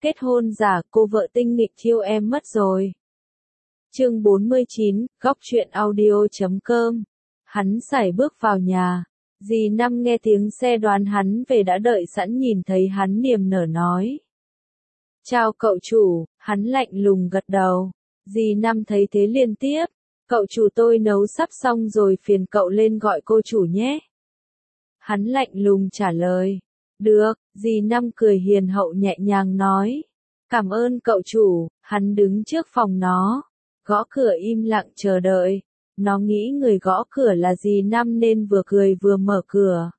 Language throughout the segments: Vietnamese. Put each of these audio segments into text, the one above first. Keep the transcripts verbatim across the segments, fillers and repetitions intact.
Kết hôn giả, cô vợ tinh nghịch thiêu em mất rồi. Chương bốn mươi chín, góc truyện audio chấm com. Hắn sải bước vào nhà. Dì Năm nghe tiếng xe đoán hắn về đã đợi sẵn, nhìn thấy hắn niềm nở nói. Chào cậu chủ, hắn lạnh lùng gật đầu. Dì Năm thấy thế liên tiếp. Cậu chủ, tôi nấu sắp xong rồi, phiền cậu lên gọi cô chủ nhé. Hắn lạnh lùng trả lời. Được, dì Năm cười hiền hậu nhẹ nhàng nói. Cảm ơn cậu chủ. Hắn đứng trước phòng nó, gõ cửa im lặng chờ đợi. Nó nghĩ người gõ cửa là dì Năm nên vừa cười vừa mở cửa.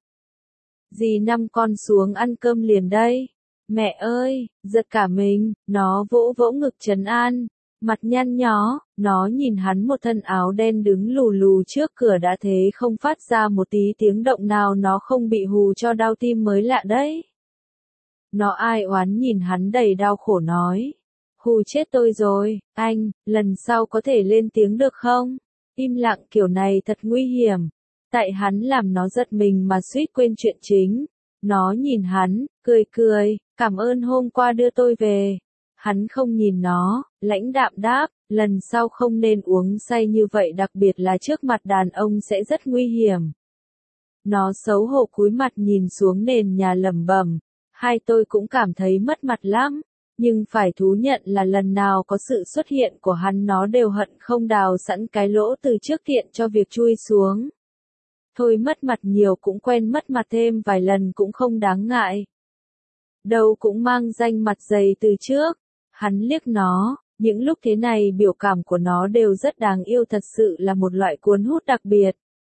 Dì Năm, con xuống ăn cơm liền đây. Mẹ ơi, giật cả mình, nó vỗ vỗ ngực trấn an. Mặt nhăn nhó, nó nhìn hắn một thân áo đen đứng lù lù trước cửa đã thế không phát ra một tí tiếng động nào, nó không bị hù cho đau tim mới lạ đấy. Nó ai oán nhìn hắn đầy đau khổ nói. Hù chết tôi rồi, anh, lần sau có thể lên tiếng được không? Im lặng kiểu này thật nguy hiểm. Tại hắn làm nó giật mình mà suýt quên chuyện chính. Nó nhìn hắn, cười cười, cảm ơn hôm qua đưa tôi về. Hắn không nhìn nó, lãnh đạm đáp, lần sau không nên uống say như vậy, đặc biệt là trước mặt đàn ông sẽ rất nguy hiểm. Nó xấu hổ cúi mặt nhìn xuống nền nhà lẩm bẩm, hai tôi cũng cảm thấy mất mặt lắm, nhưng phải thú nhận là lần nào có sự xuất hiện của hắn nó đều hận không đào sẵn cái lỗ từ trước tiện cho việc chui xuống. Thôi mất mặt nhiều cũng quen, mất mặt thêm vài lần cũng không đáng ngại. Đâu cũng mang danh mặt dày từ trước. Hắn liếc nó, những lúc thế này biểu cảm của nó đều rất đáng yêu, thật sự là một loại cuốn hút đặc biệt.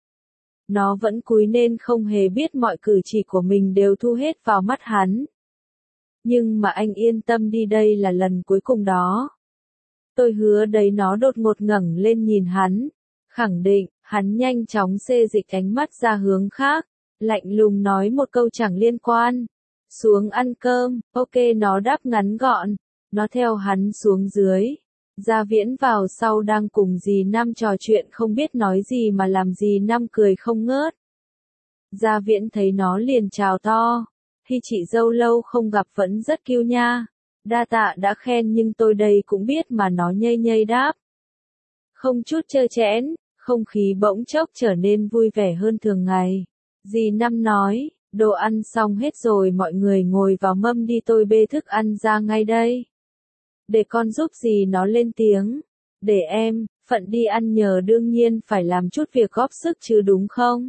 Nó vẫn cúi nên không hề biết mọi cử chỉ của mình đều thu hết vào mắt hắn. Nhưng mà anh yên tâm đi, đây là lần cuối cùng đó. Tôi hứa đấy. Nó đột ngột ngẩng lên nhìn hắn, khẳng định. Hắn nhanh chóng xê dịch ánh mắt ra hướng khác, lạnh lùng nói một câu chẳng liên quan. Xuống ăn cơm, ok, nó đáp ngắn gọn. Nó theo hắn xuống dưới. Gia Viễn vào sau đang cùng dì Năm trò chuyện không biết nói gì mà làm dì Năm cười không ngớt. Gia Viễn thấy nó liền chào to. Hi chị dâu, lâu không gặp vẫn rất kiêu nha. Đa tạ đã khen nhưng tôi đây cũng biết mà, nó nhây nhây đáp. Không chút trơ trẽn, không khí bỗng chốc trở nên vui vẻ hơn thường ngày. Dì Năm nói, đồ ăn xong hết rồi, mọi người ngồi vào mâm đi, tôi bê thức ăn ra ngay đây. Để con giúp dì nó lên tiếng. Để em, phận đi ăn nhờ đương nhiên phải làm chút việc góp sức chứ đúng không?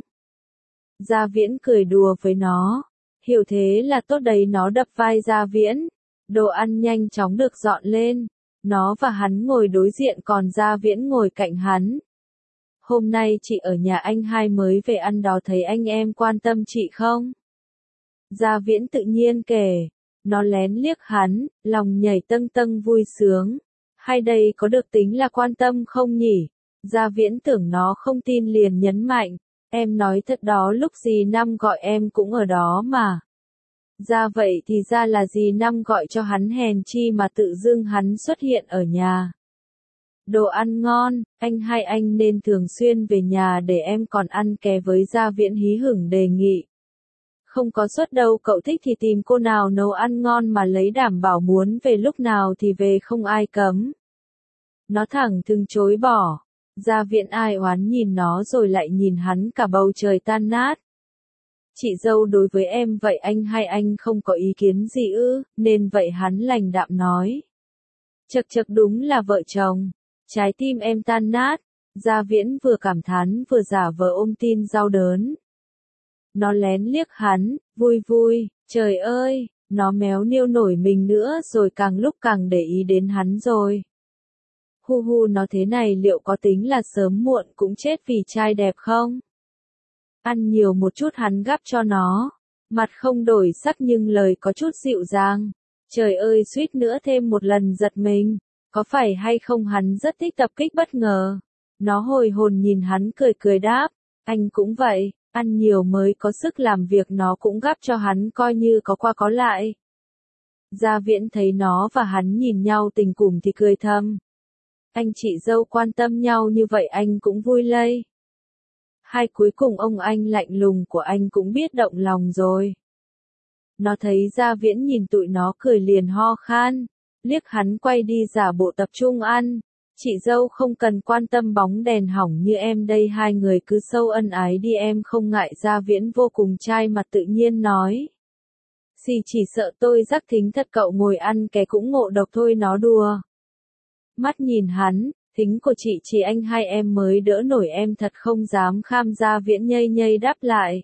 Gia Viễn cười đùa với nó. Hiểu thế là tốt đấy, nó đập vai Gia Viễn. Đồ ăn nhanh chóng được dọn lên. Nó và hắn ngồi đối diện còn Gia Viễn ngồi cạnh hắn. Hôm nay chị ở nhà anh hai mới về ăn đó, thấy anh em quan tâm chị không? Gia Viễn tự nhiên kể. Nó lén liếc hắn, lòng nhảy tâng tâng vui sướng. Hay đây có được tính là quan tâm không nhỉ? Gia Viễn tưởng nó không tin liền nhấn mạnh. Em nói thật đó, lúc dì Năm gọi em cũng ở đó mà. Ra vậy thì ra là dì Năm gọi cho hắn, hèn chi mà tự dưng hắn xuất hiện ở nhà. Đồ ăn ngon, anh hai anh nên thường xuyên về nhà để em còn ăn ké với. Gia Viễn hí hửng đề nghị. Không có suất đâu, cậu thích thì tìm cô nào nấu ăn ngon mà lấy, đảm bảo muốn về lúc nào thì về, không ai cấm. Nó thẳng thừng chối bỏ. Gia Viễn ai oán nhìn nó rồi lại nhìn hắn, cả bầu trời tan nát. Chị dâu đối với em vậy anh hai anh không có ý kiến gì ư? Nên vậy hắn lành đạm nói. Chật chật, đúng là vợ chồng. Trái tim em tan nát. Gia Viễn vừa cảm thán vừa giả vờ ôm tin đau đớn. Nó lén liếc hắn, vui vui, trời ơi, nó méo niêu nổi mình nữa rồi, càng lúc càng để ý đến hắn rồi. Hu hu, nó thế này liệu có tính là sớm muộn cũng chết vì trai đẹp không? Ăn nhiều một chút, hắn gắp cho nó. Mặt không đổi sắc nhưng lời có chút dịu dàng. Trời ơi, suýt nữa thêm một lần giật mình. Có phải hay không hắn rất thích tập kích bất ngờ? Nó hồi hồn nhìn hắn cười cười đáp. Anh cũng vậy, ăn nhiều mới có sức làm việc. Nó cũng gắp cho hắn coi như có qua có lại. Gia Viễn thấy nó và hắn nhìn nhau tình cùng thì cười thầm. Anh chị dâu quan tâm nhau như vậy anh cũng vui lây. Hai cuối cùng ông anh lạnh lùng của anh cũng biết động lòng rồi. Nó thấy Gia Viễn nhìn tụi nó cười liền ho khan, liếc hắn quay đi giả bộ tập trung ăn. Chị dâu không cần quan tâm bóng đèn hỏng như em đây, hai người cứ sâu ân ái đi em không ngại. Gia Viễn vô cùng chai mặt tự nhiên nói. Dì chỉ sợ tôi rắc thính thật, cậu ngồi ăn ké cũng ngộ độc thôi, nó đùa. Mắt nhìn hắn, thính của chị chỉ anh hai em mới đỡ nổi, em thật không dám kham. Gia Viễn nhây nhây đáp lại.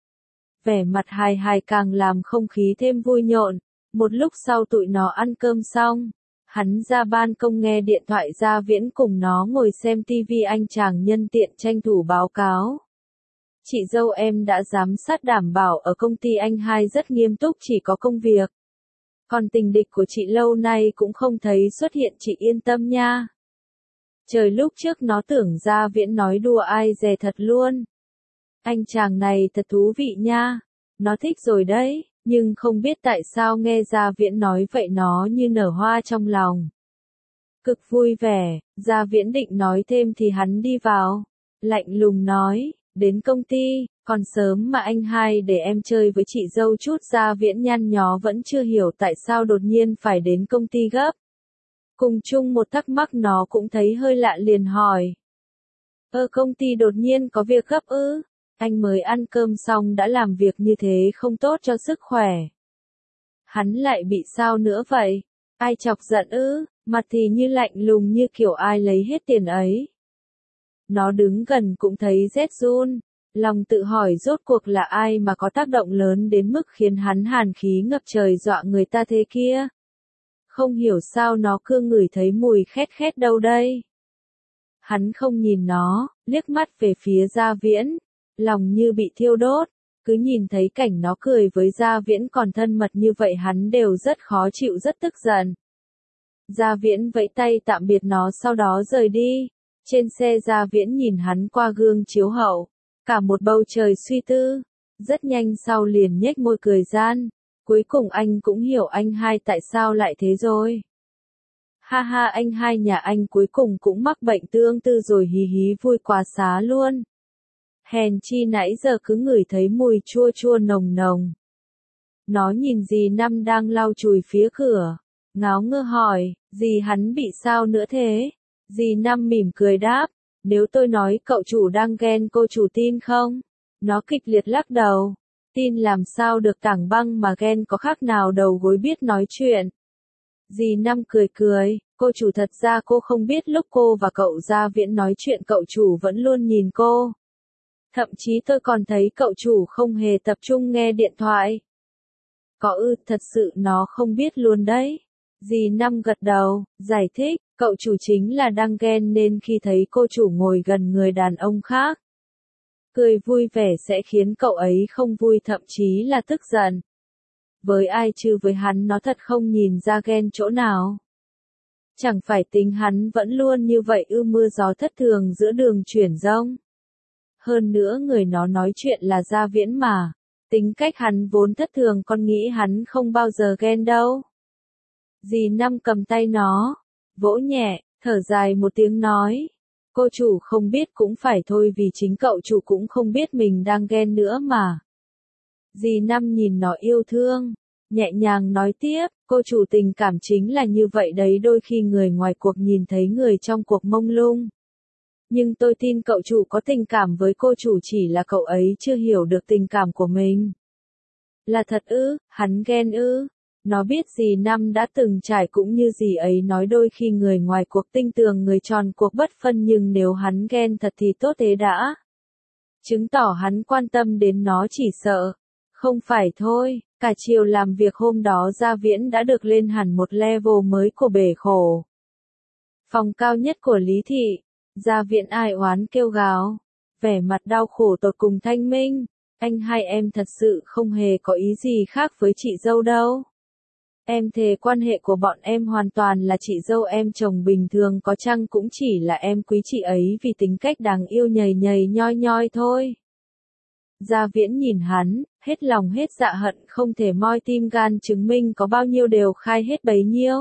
Vẻ mặt hài hài càng làm không khí thêm vui nhộn. Một lúc sau tụi nó ăn cơm xong, hắn ra ban công nghe điện thoại. Gia Viễn cùng nó ngồi xem tivi, anh chàng nhân tiện tranh thủ báo cáo. Chị dâu em đã giám sát đảm bảo ở công ty anh hai rất nghiêm túc, chỉ có công việc. Còn tình địch của chị lâu nay cũng không thấy xuất hiện, chị yên tâm nha. Trời, lúc trước nó tưởng Gia Viễn nói đùa, ai dè thật luôn. Anh chàng này thật thú vị nha. Nó thích rồi đấy, nhưng không biết tại sao nghe Gia Viễn nói vậy nó như nở hoa trong lòng. Cực vui vẻ. Gia Viễn định nói thêm thì hắn đi vào, lạnh lùng nói, đến công ty, còn sớm mà anh hai, để em chơi với chị dâu chút. Gia Viễn nhăn nhó vẫn chưa hiểu tại sao đột nhiên phải đến công ty gấp. Cùng chung một thắc mắc nó cũng thấy hơi lạ liền hỏi. Ơ công ty đột nhiên có việc gấp ư? Anh mới ăn cơm xong đã làm việc như thế không tốt cho sức khỏe. Hắn lại bị sao nữa vậy? Ai chọc giận ư? Mặt thì như lạnh lùng như kiểu ai lấy hết tiền ấy. Nó đứng gần cũng thấy rét run, lòng tự hỏi rốt cuộc là ai mà có tác động lớn đến mức khiến hắn hàn khí ngập trời dọa người ta thế kia. Không hiểu sao nó cứ ngửi thấy mùi khét khét đâu đây. Hắn không nhìn nó, liếc mắt về phía Gia Viễn, lòng như bị thiêu đốt, cứ nhìn thấy cảnh nó cười với Gia Viễn còn thân mật như vậy hắn đều rất khó chịu, rất tức giận. Gia Viễn vẫy tay tạm biệt nó sau đó rời đi. Trên xe Gia Viễn nhìn hắn qua gương chiếu hậu, cả một bầu trời suy tư, rất nhanh sau liền nhếch môi cười gian, cuối cùng anh cũng hiểu anh hai tại sao lại thế rồi. Ha ha, anh hai nhà anh cuối cùng cũng mắc bệnh tương tư rồi, hí hí vui quá xá luôn. Hèn chi nãy giờ cứ ngửi thấy mùi chua chua nồng nồng. Nó nhìn dì Năm đang lau chùi phía cửa, ngáo ngơ hỏi, dì hắn bị sao nữa thế? Dì Năm mỉm cười đáp, nếu tôi nói cậu chủ đang ghen cô chủ tin không? Nó kịch liệt lắc đầu, tin làm sao được, tảng băng mà ghen có khác nào đầu gối biết nói chuyện. Dì Năm cười cười, cô chủ thật ra cô không biết lúc cô và cậu Gia Viễn nói chuyện cậu chủ vẫn luôn nhìn cô. Thậm chí tôi còn thấy cậu chủ không hề tập trung nghe điện thoại. Có ư, thật sự nó không biết luôn đấy. Dì Năm gật đầu, giải thích, cậu chủ chính là đang ghen nên khi thấy cô chủ ngồi gần người đàn ông khác, cười vui vẻ sẽ khiến cậu ấy không vui, thậm chí là tức giận. Với ai chứ với hắn nó thật không nhìn ra ghen chỗ nào. Chẳng phải tính hắn vẫn luôn như vậy ư, mưa gió thất thường giữa đường chuyển rông. Hơn nữa người nó nói chuyện là Gia Viễn mà, tính cách hắn vốn thất thường, con nghĩ hắn không bao giờ ghen đâu. Dì Năm cầm tay nó, vỗ nhẹ, thở dài một tiếng nói, cô chủ không biết cũng phải thôi, vì chính cậu chủ cũng không biết mình đang ghen nữa mà. Dì Năm nhìn nó yêu thương, nhẹ nhàng nói tiếp, cô chủ tình cảm chính là như vậy đấy, đôi khi người ngoài cuộc nhìn thấy người trong cuộc mông lung. Nhưng tôi tin cậu chủ có tình cảm với cô chủ, chỉ là cậu ấy chưa hiểu được tình cảm của mình. Là thật ư? Hắn ghen ư? Nó biết dì Năm đã từng trải cũng như dì ấy nói, đôi khi người ngoài cuộc tinh tường người tròn cuộc bất phân, nhưng nếu hắn ghen thật thì tốt thế đã. Chứng tỏ hắn quan tâm đến nó, chỉ sợ. Không phải thôi, cả chiều làm việc hôm đó Gia Viễn đã được lên hẳn một level mới của bể khổ. Phòng cao nhất của Lý Thị, Gia Viễn ai oán kêu gào, vẻ mặt đau khổ tột cùng thanh minh, anh hai em thật sự không hề có ý gì khác với chị dâu đâu. Em thề quan hệ của bọn em hoàn toàn là chị dâu em chồng bình thường, có chăng cũng chỉ là em quý chị ấy vì tính cách đáng yêu nhầy nhầy nhoi nhoi thôi. Gia Viễn nhìn hắn, hết lòng hết dạ hận không thể moi tim gan chứng minh có bao nhiêu đều khai hết bấy nhiêu.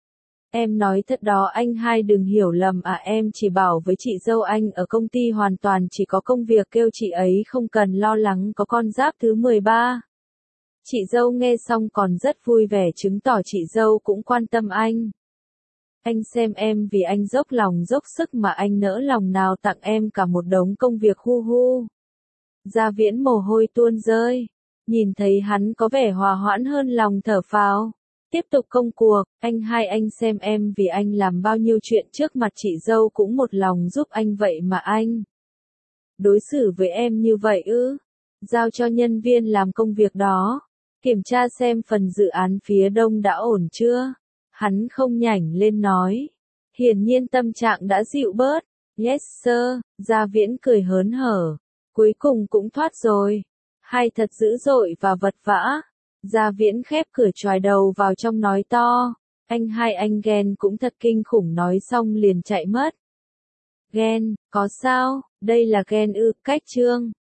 Em nói thật đó anh hai, đừng hiểu lầm à, em chỉ bảo với chị dâu anh ở công ty hoàn toàn chỉ có công việc, kêu chị ấy không cần lo lắng có con giáp thứ mười ba. Chị dâu nghe xong còn rất vui vẻ chứng tỏ chị dâu cũng quan tâm anh. Anh xem em vì anh dốc lòng dốc sức mà anh nỡ lòng nào tặng em cả một đống công việc hu hu. Gia Viễn mồ hôi tuôn rơi. Nhìn thấy hắn có vẻ hòa hoãn hơn lòng thở phào. Tiếp tục công cuộc, anh hai anh xem em vì anh làm bao nhiêu chuyện trước mặt chị dâu cũng một lòng giúp anh vậy mà anh. Đối xử với em như vậy ư? Giao cho nhân viên làm công việc đó. Kiểm tra xem phần dự án phía đông đã ổn chưa? Hắn không nhảnh lên nói. Hiển nhiên tâm trạng đã dịu bớt. Yes sir, Gia Viễn cười hớn hở. Cuối cùng cũng thoát rồi. Hay thật dữ dội và vật vã. Gia Viễn khép cửa choài đầu vào trong nói to. Anh hai anh ghen cũng thật kinh khủng, nói xong liền chạy mất. Ghen, có sao, đây là ghen ư, cách trương.